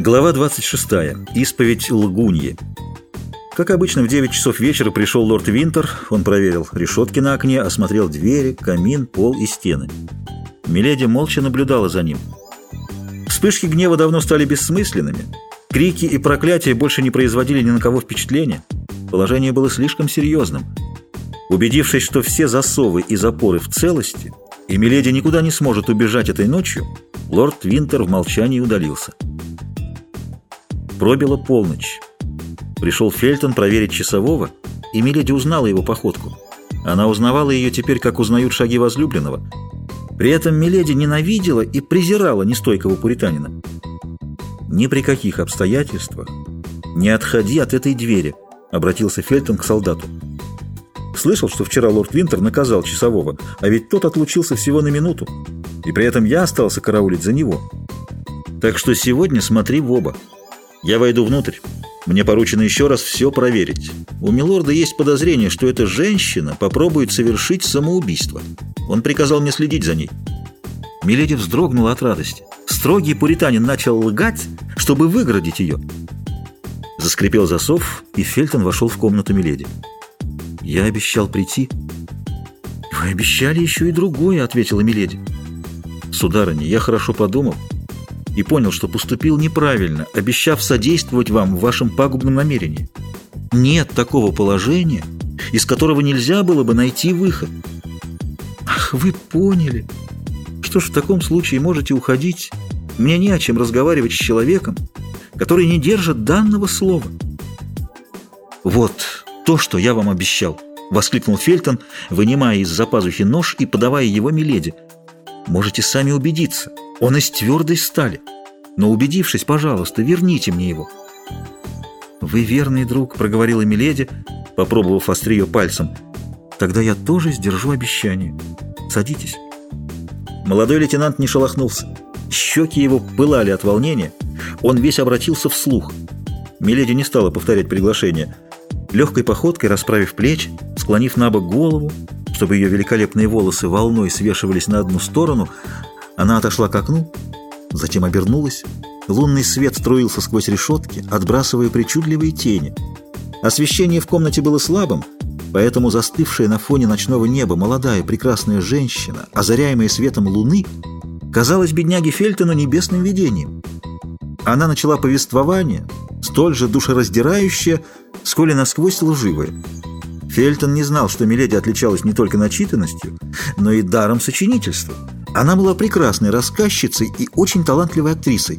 Глава 26. Исповедь лгуньи. Как обычно, в 9 часов вечера пришел лорд Винтер. Он проверил решетки на окне, осмотрел двери, камин, пол и стены. Миледи молча наблюдала за ним. Вспышки гнева давно стали бессмысленными. Крики и проклятия больше не производили ни на кого впечатления. Положение было слишком серьезным. Убедившись, что все засовы и запоры в целости, и миледи никуда не сможет убежать этой ночью, лорд Винтер в молчании удалился. Пробила полночь. Пришел Фельтон проверить часового, и миледи узнала его походку. Она узнавала ее теперь, как узнают шаги возлюбленного. При этом миледи ненавидела и презирала нестойкого пуританина. «Ни при каких обстоятельствах не отходи от этой двери», — обратился Фельтон к солдату. «Слышал, что вчера лорд Винтер наказал часового, а ведь тот отлучился всего на минуту, и при этом я остался караулить за него. Так что сегодня смотри в оба. Я войду внутрь. Мне поручено еще раз все проверить. У милорда есть подозрение, что эта женщина попробует совершить самоубийство. Он приказал мне следить за ней». Миледи вздрогнула от радости. Строгий пуританин начал лгать, чтобы выгородить ее. Заскрипел засов, и Фельтон вошел в комнату миледи. «Я обещал прийти». «Вы обещали еще и другое», — ответила миледи. «Сударыня, я хорошо подумал и понял, что поступил неправильно, обещав содействовать вам в вашем пагубном намерении. Нет такого положения, из которого нельзя было бы найти выход». «Ах, вы поняли. Что ж, в таком случае можете уходить. Мне не о чем разговаривать с человеком, который не держит данного слова». «Вот то, что я вам обещал», — воскликнул Фельтон, вынимая из-за пазухи нож и подавая его миледи. «Можете сами убедиться. Он из твердой стали. Но убедившись, пожалуйста, верните мне его». «Вы верный друг», — проговорила миледи, попробовав острие пальцем. «Тогда я тоже сдержу обещание. Садитесь». Молодой лейтенант не шелохнулся. Щеки его пылали от волнения. Он весь обратился вслух. Миледи не стала повторять приглашение. Легкой походкой, расправив плечи, склонив на бок голову, чтобы ее великолепные волосы волной свешивались на одну сторону, она отошла к окну, затем обернулась. Лунный свет струился сквозь решетки, отбрасывая причудливые тени. Освещение в комнате было слабым, поэтому застывшая на фоне ночного неба молодая прекрасная женщина, озаряемая светом луны, казалась бедняге Фельтону небесным видением. Она начала повествование, столь же душераздирающее, сколь и насквозь лживое. Фельтон не знал, что миледи отличалась не только начитанностью, но и даром сочинительства. Она была прекрасной рассказчицей и очень талантливой актрисой.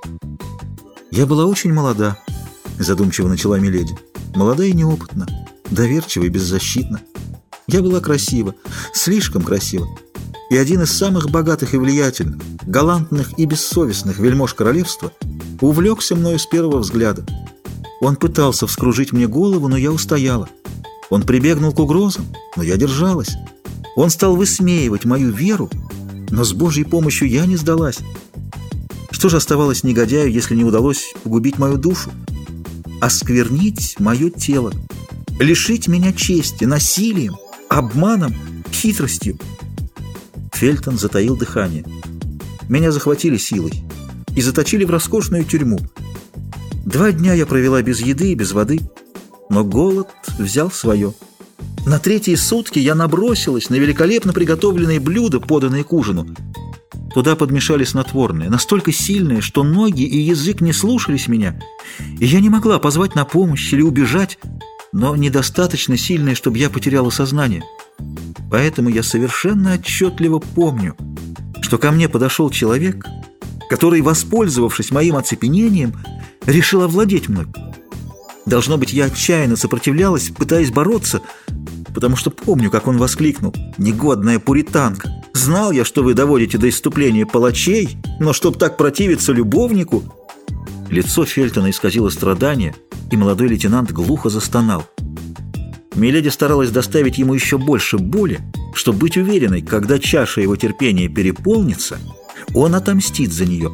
«Я была очень молода», — задумчиво начала миледи. «Молода и неопытна, доверчива и беззащитна. Я была красива, слишком красива. И один из самых богатых и влиятельных, галантных и бессовестных вельмож королевства увлекся мною с первого взгляда. Он пытался вскружить мне голову, но я устояла. Он прибегнул к угрозам, но я держалась. Он стал высмеивать мою веру, но с Божьей помощью я не сдалась. Что же оставалось негодяю, если не удалось погубить мою душу? Осквернить мое тело, лишить меня чести насилием, обманом, хитростью». Фельтон затаил дыхание. «Меня захватили силой и заточили в роскошную тюрьму. 2 дня я провела без еды и без воды, но голод взял свое. На 3-е сутки я набросилась на великолепно приготовленные блюда, поданные к ужину. Туда подмешали снотворное, настолько сильное, что ноги и язык не слушались меня, и я не могла позвать на помощь или убежать, но недостаточно сильное, чтобы я потеряла сознание. Поэтому я совершенно отчетливо помню, что ко мне подошел человек, который, воспользовавшись моим оцепенением, решил овладеть мной. Должно быть, я отчаянно сопротивлялась, пытаясь бороться, потому что помню, как он воскликнул: «Негодная пуританка! Знал я, что вы доводите до исступления палачей, но чтоб так противиться любовнику!» Лицо Фельтона исказило страдание, и молодой лейтенант глухо застонал. Миледи старалась доставить ему еще больше боли, чтобы быть уверенной, когда чаша его терпения переполнится, он отомстит за нее.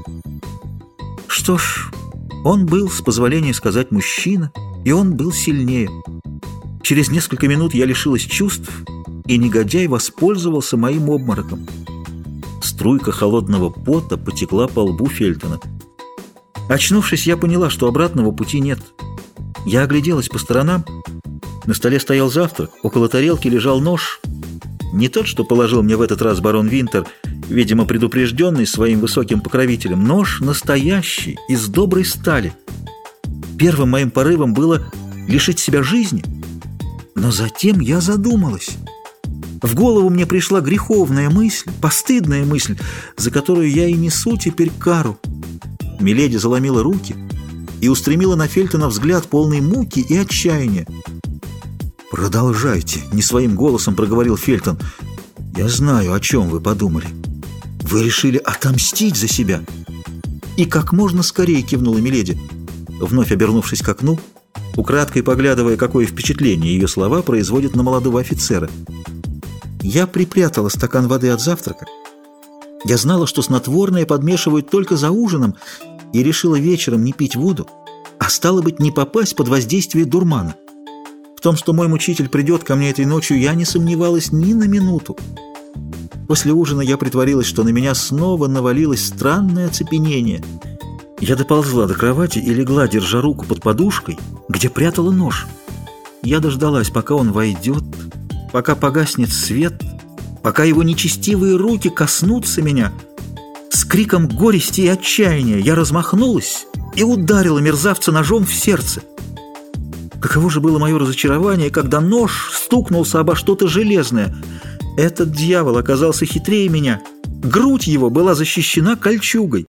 Что ж, он был, с позволения сказать, мужчина, и он был сильнее. Через несколько минут я лишилась чувств, и негодяй воспользовался моим обмороком. Струйка холодного пота потекла по лбу Фельтона. Очнувшись, я поняла, что обратного пути нет. Я огляделась по сторонам. На столе стоял завтрак, около тарелки лежал нож. Не тот, что положил мне в этот раз барон Винтер, видимо, предупрежденный своим высоким покровителем. Нож настоящий, из доброй стали. Первым моим порывом было лишить себя жизни. Но затем я задумалась. В голову мне пришла греховная мысль, постыдная мысль, за которую я и несу теперь кару. Миледи заломила руки и устремила на Фельтона взгляд, полный муки и отчаяния. «Продолжайте», — не своим голосом проговорил Фельтон. «Я знаю, о чем вы подумали. Вы решили отомстить за себя». «И как можно скорее», — кивнула миледи, вновь обернувшись к окну, украдкой поглядывая, какое впечатление ее слова производят на молодого офицера. «Я припрятала стакан воды от завтрака. Я знала, что снотворное подмешивают только за ужином, и решила вечером не пить воду, а стало быть, не попасть под воздействие дурмана. В том, что мой мучитель придет ко мне этой ночью, я не сомневалась ни на минуту. После ужина я притворилась, что на меня снова навалилось странное оцепенение. Я доползла до кровати и легла, держа руку под подушкой, где прятала нож. Я дождалась, пока он войдет, пока погаснет свет, пока его нечестивые руки коснутся меня. С криком горести и отчаяния я размахнулась и ударила мерзавца ножом в сердце. Каково же было мое разочарование, когда нож стукнулся обо что-то железное. Этот дьявол оказался хитрее меня. Грудь его была защищена кольчугой.